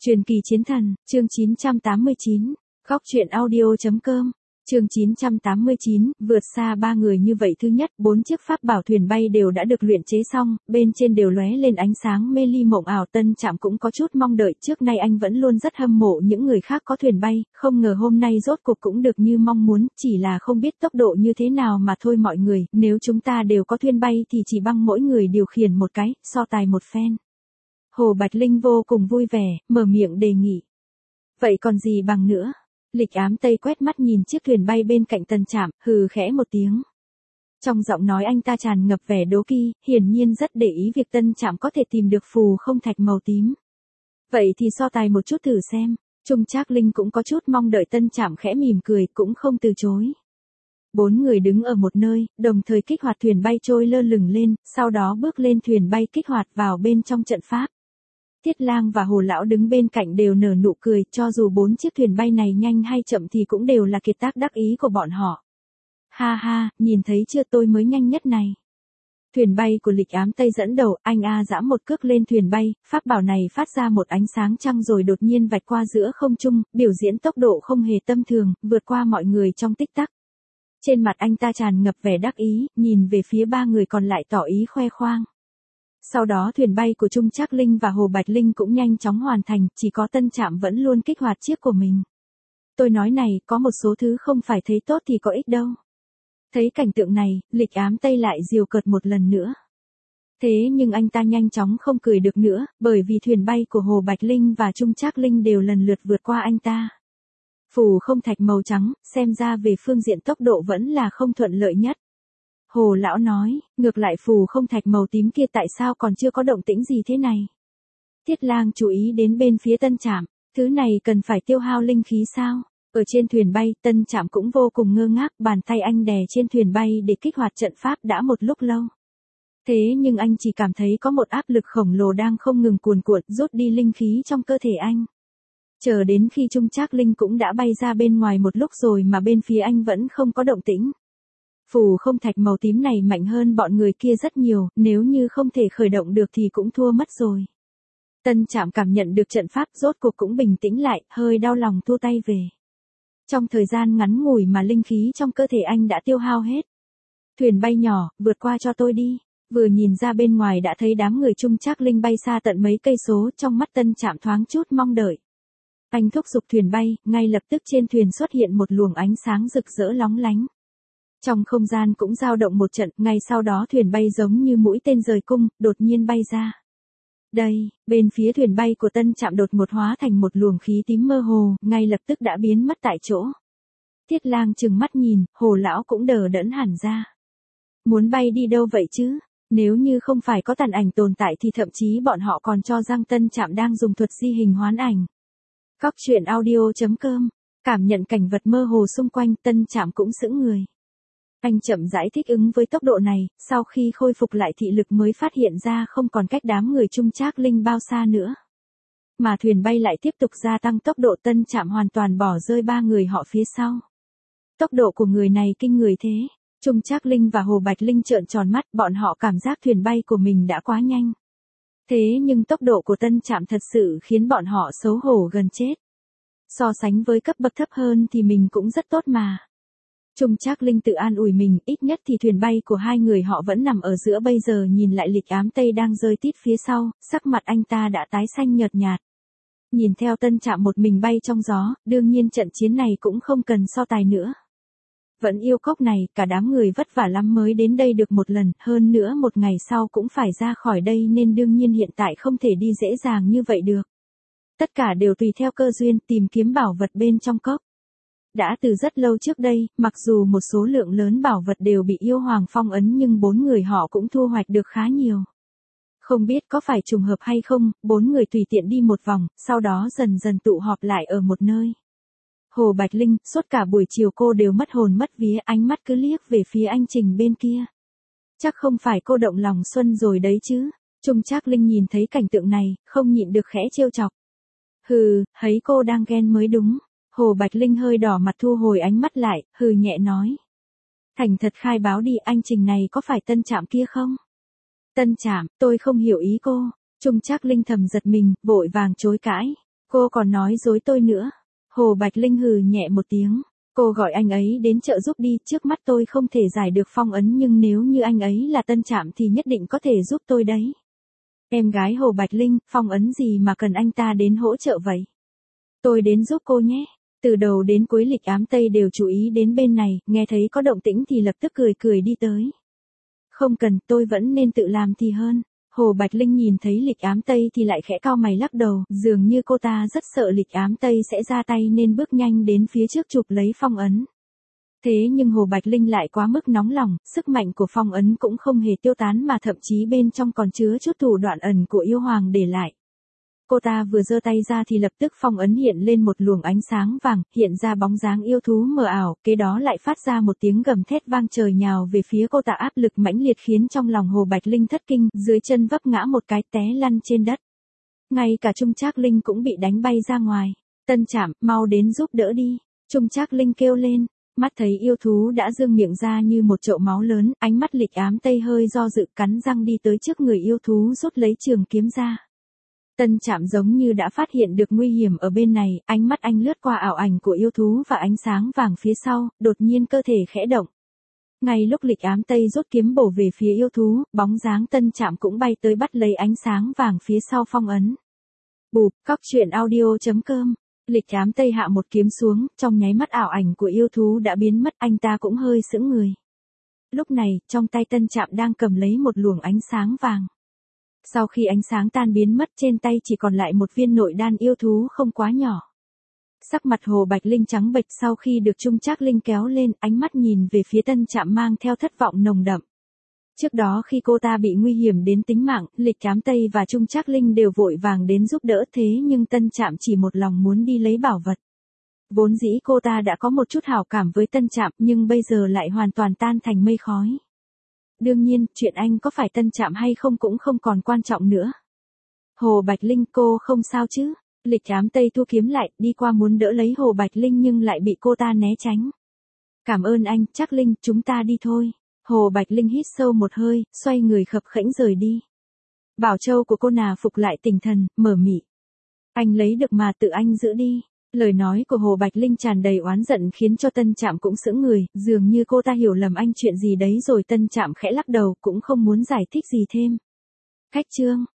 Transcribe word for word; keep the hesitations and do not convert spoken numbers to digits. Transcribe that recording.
Truyền kỳ chiến thần, chương chín trăm tám mươi chín, góc truyện audio.com, chương chín trăm tám mươi chín, vượt xa ba người như vậy. Thứ nhất, bốn chiếc pháp bảo thuyền bay đều đã được luyện chế xong, bên trên đều lóe lên ánh sáng mê ly mộng ảo. Tân Trạm cũng có chút mong đợi, trước nay anh vẫn luôn rất hâm mộ những người khác có thuyền bay, không ngờ hôm nay rốt cuộc cũng được như mong muốn, chỉ là không biết tốc độ như thế nào mà thôi. Mọi người, nếu chúng ta đều có thuyền bay thì chỉ bằng mỗi người điều khiển một cái, so tài một phen. Hồ Bạch Linh vô cùng vui vẻ, mở miệng đề nghị. Vậy còn gì bằng nữa? Lịch Ám Tây quét mắt nhìn chiếc thuyền bay bên cạnh Tân Trạm, hừ khẽ một tiếng. Trong giọng nói anh ta tràn ngập vẻ đố kỵ, hiển nhiên rất để ý việc Tân Trạm có thể tìm được phù không thạch màu tím. Vậy thì so tài một chút thử xem. Trung Trác Linh cũng có chút mong đợi. Tân Trạm khẽ mỉm cười, cũng không từ chối. Bốn người đứng ở một nơi, đồng thời kích hoạt thuyền bay trôi lơ lửng lên, sau đó bước lên thuyền bay kích hoạt vào bên trong trận pháp. Thiết Lang và Hồ Lão đứng bên cạnh đều nở nụ cười, cho dù bốn chiếc thuyền bay này nhanh hay chậm thì cũng đều là kiệt tác đắc ý của bọn họ. Ha ha, nhìn thấy chưa, tôi mới nhanh nhất này. Thuyền bay của Lịch Ám Tây dẫn đầu, anh A giẫm một cước lên thuyền bay, pháp bảo này phát ra một ánh sáng trăng rồi đột nhiên vạch qua giữa không trung, biểu diễn tốc độ không hề tầm thường, vượt qua mọi người trong tích tắc. Trên mặt anh ta tràn ngập vẻ đắc ý, nhìn về phía ba người còn lại tỏ ý khoe khoang. Sau đó thuyền bay của Trung Trác Linh và Hồ Bạch Linh cũng nhanh chóng hoàn thành, chỉ có Tân Trạm vẫn luôn kích hoạt chiếc của mình. Tôi nói này, có một số thứ không phải thấy tốt thì có ích đâu. Thấy cảnh tượng này, Lịch Ám Tây lại giều cợt một lần nữa. Thế nhưng anh ta nhanh chóng không cười được nữa, bởi vì thuyền bay của Hồ Bạch Linh và Trung Trác Linh đều lần lượt vượt qua anh ta. Phù không thạch màu trắng, xem ra về phương diện tốc độ vẫn là không thuận lợi nhất. Hồ Lão nói, ngược lại phù không thạch màu tím kia tại sao còn chưa có động tĩnh gì thế này? Thiết Lang chú ý đến bên phía Tân Trạm, thứ này cần phải tiêu hao linh khí sao? Ở trên thuyền bay, Tân Trạm cũng vô cùng ngơ ngác, bàn tay anh đè trên thuyền bay để kích hoạt trận pháp đã một lúc lâu. Thế nhưng anh chỉ cảm thấy có một áp lực khổng lồ đang không ngừng cuồn cuộn rút đi linh khí trong cơ thể anh. Chờ đến khi Trung Trác Linh cũng đã bay ra bên ngoài một lúc rồi mà bên phía anh vẫn không có động tĩnh. Phù không thạch màu tím này mạnh hơn bọn người kia rất nhiều, nếu như không thể khởi động được thì cũng thua mất rồi. Tân Trạm cảm nhận được trận pháp rốt cuộc cũng bình tĩnh lại, hơi đau lòng thu tay về. Trong thời gian ngắn ngủi mà linh khí trong cơ thể anh đã tiêu hao hết. Thuyền bay nhỏ, vượt qua cho tôi đi. Vừa nhìn ra bên ngoài đã thấy đám người Trung Trác Linh bay xa tận mấy cây số, trong mắt Tân Trạm thoáng chút mong đợi. Anh thúc giục thuyền bay, ngay lập tức trên thuyền xuất hiện một luồng ánh sáng rực rỡ lóng lánh. Trong không gian cũng dao động một trận, ngay sau đó thuyền bay giống như mũi tên rời cung, đột nhiên bay ra. Đây, bên phía thuyền bay của Tân Trạm đột ngột hóa thành một luồng khí tím mơ hồ, ngay lập tức đã biến mất tại chỗ. Thiết Lang trừng mắt nhìn, Hồ Lão cũng đờ đẫn hẳn ra. Muốn bay đi đâu vậy chứ? Nếu như không phải có tàn ảnh tồn tại thì thậm chí bọn họ còn cho rằng Tân Trạm đang dùng thuật di hình hoán ảnh. Góc truyện audio.com, cảm nhận cảnh vật mơ hồ xung quanh, Tân Trạm cũng sững người. Anh chậm rãi thích ứng với tốc độ này, sau khi khôi phục lại thị lực mới phát hiện ra không còn cách đám người Trung Trác Linh bao xa nữa. Mà thuyền bay lại tiếp tục gia tăng tốc độ. Tân Trạm hoàn toàn bỏ rơi ba người họ phía sau. Tốc độ của người này kinh người thế. Trung Trác Linh và Hồ Bạch Linh trợn tròn mắt, bọn họ cảm giác thuyền bay của mình đã quá nhanh. Thế nhưng tốc độ của Tân Trạm thật sự khiến bọn họ xấu hổ gần chết. So sánh với cấp bậc thấp hơn thì mình cũng rất tốt mà. Trung Trác Linh tự an ủi mình, ít nhất thì thuyền bay của hai người họ vẫn nằm ở giữa. Bây giờ nhìn lại Lịch Ám Tây đang rơi tít phía sau, sắc mặt anh ta đã tái xanh nhợt nhạt. Nhìn theo Tân Trạm một mình bay trong gió, đương nhiên trận chiến này cũng không cần so tài nữa. Vẫn yêu cốc này, cả đám người vất vả lắm mới đến đây được một lần, hơn nữa một ngày sau cũng phải ra khỏi đây nên đương nhiên hiện tại không thể đi dễ dàng như vậy được. Tất cả đều tùy theo cơ duyên tìm kiếm bảo vật bên trong cốc. Đã từ rất lâu trước đây, mặc dù một số lượng lớn bảo vật đều bị yêu hoàng phong ấn nhưng bốn người họ cũng thu hoạch được khá nhiều. Không biết có phải trùng hợp hay không, bốn người tùy tiện đi một vòng, sau đó dần dần tụ họp lại ở một nơi. Hồ Bạch Linh, suốt cả buổi chiều cô đều mất hồn mất vía, ánh mắt cứ liếc về phía anh Trình bên kia. Chắc không phải cô động lòng xuân rồi đấy chứ. Trung Trác Linh nhìn thấy cảnh tượng này, không nhịn được khẽ trêu chọc. Hừ, thấy cô đang ghen mới đúng. Hồ Bạch Linh hơi đỏ mặt thu hồi ánh mắt lại, hừ nhẹ nói. Thành thật khai báo đi, anh Trình này có phải Tân Trạm kia không? Tân Trạm, tôi không hiểu ý cô. Trung Trác Linh thầm giật mình, vội vàng chối cãi. Cô còn nói dối tôi nữa. Hồ Bạch Linh hừ nhẹ một tiếng. Cô gọi anh ấy đến trợ giúp đi, trước mắt tôi không thể giải được phong ấn nhưng nếu như anh ấy là Tân Trạm thì nhất định có thể giúp tôi đấy. Em gái Hồ Bạch Linh, phong ấn gì mà cần anh ta đến hỗ trợ vậy? Tôi đến giúp cô nhé. Từ đầu đến cuối Lịch Ám Tây đều chú ý đến bên này, nghe thấy có động tĩnh thì lập tức cười cười đi tới. Không cần, tôi vẫn nên tự làm thì hơn. Hồ Bạch Linh nhìn thấy Lịch Ám Tây thì lại khẽ cau mày lắc đầu, dường như cô ta rất sợ Lịch Ám Tây sẽ ra tay nên bước nhanh đến phía trước chụp lấy phong ấn. Thế nhưng Hồ Bạch Linh lại quá mức nóng lòng, sức mạnh của phong ấn cũng không hề tiêu tán mà thậm chí bên trong còn chứa chút thủ đoạn ẩn của yêu hoàng để lại. Cô ta vừa giơ tay ra thì lập tức phong ấn hiện lên một luồng ánh sáng vàng, hiện ra bóng dáng yêu thú mờ ảo, kế đó lại phát ra một tiếng gầm thét vang trời nhào về phía cô ta, áp lực mãnh liệt khiến trong lòng Hồ Bạch Linh thất kinh, dưới chân vấp ngã một cái té lăn trên đất. Ngay cả Trung Trác Linh cũng bị đánh bay ra ngoài. Tân Trạm, mau đến giúp đỡ đi. Trung Trác Linh kêu lên, mắt thấy yêu thú đã dương miệng ra như một chậu máu lớn, ánh mắt Lịch Ám Tây hơi do dự cắn răng đi tới trước người yêu thú rút lấy trường kiếm ra. Tân Trạm giống như đã phát hiện được nguy hiểm ở bên này, ánh mắt anh lướt qua ảo ảnh của yêu thú và ánh sáng vàng phía sau, đột nhiên cơ thể khẽ động. Ngay lúc Lịch Ám Tây rút kiếm bổ về phía yêu thú, bóng dáng Tân Trạm cũng bay tới bắt lấy ánh sáng vàng phía sau phong ấn. Bụp, cóc truyện audio chấm com. Lịch Ám Tây hạ một kiếm xuống, trong nháy mắt ảo ảnh của yêu thú đã biến mất, anh ta cũng hơi sững người. Lúc này, trong tay Tân Trạm đang cầm lấy một luồng ánh sáng vàng. Sau khi ánh sáng tan biến mất, trên tay chỉ còn lại một viên nội đan yêu thú không quá nhỏ. Sắc mặt Hồ Bạch Linh trắng bệch sau khi được Trung Trác Linh kéo lên, ánh mắt nhìn về phía Tân Trạm mang theo thất vọng nồng đậm. Trước đó khi cô ta bị nguy hiểm đến tính mạng, Lịch Ám Tây và Trung Trác Linh đều vội vàng đến giúp đỡ, thế nhưng Tân Trạm chỉ một lòng muốn đi lấy bảo vật. Vốn dĩ cô ta đã có một chút hảo cảm với Tân Trạm nhưng bây giờ lại hoàn toàn tan thành mây khói. Đương nhiên, chuyện anh có phải Tân Trạm hay không cũng không còn quan trọng nữa. Hồ Bạch Linh, cô không sao chứ? Lịch Ám Tây thu kiếm lại, đi qua muốn đỡ lấy Hồ Bạch Linh nhưng lại bị cô ta né tránh. Cảm ơn anh, Trác Linh, chúng ta đi thôi. Hồ Bạch Linh hít sâu một hơi, xoay người khập khẽnh rời đi. Bảo châu của cô nà phục lại tinh thần, mở mị. Anh lấy được mà tự anh giữ đi. Lời nói của Hồ Bạch Linh tràn đầy oán giận khiến cho Tân Trạm cũng sững người, dường như cô ta hiểu lầm anh chuyện gì đấy rồi. Tân Trạm khẽ lắc đầu cũng không muốn giải thích gì thêm. Khách trương.